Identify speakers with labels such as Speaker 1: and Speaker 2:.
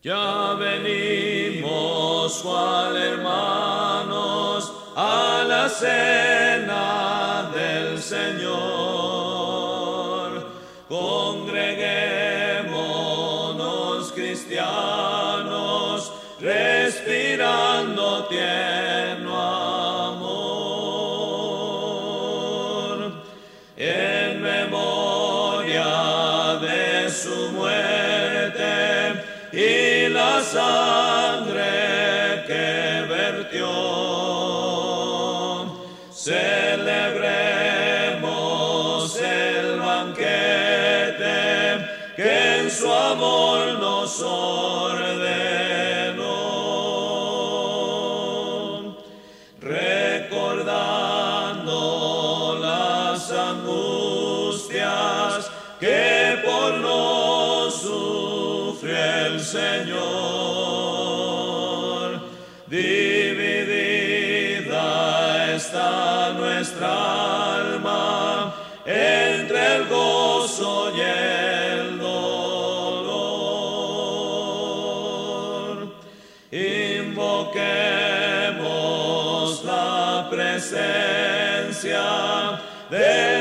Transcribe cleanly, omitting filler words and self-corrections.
Speaker 1: Ya venimos, cual hermanos, a la cena del Señor. Congreguémonos, cristianos, respirando tierno amor, en memoria de su muerte y la sangre que vertió. Celebremos el banquete que en su amor nos ordenó, recordando las angustias que por nos sufrió el Señor. Dividida está nuestra alma entre el gozo y el dolor. Invoquemos la presencia de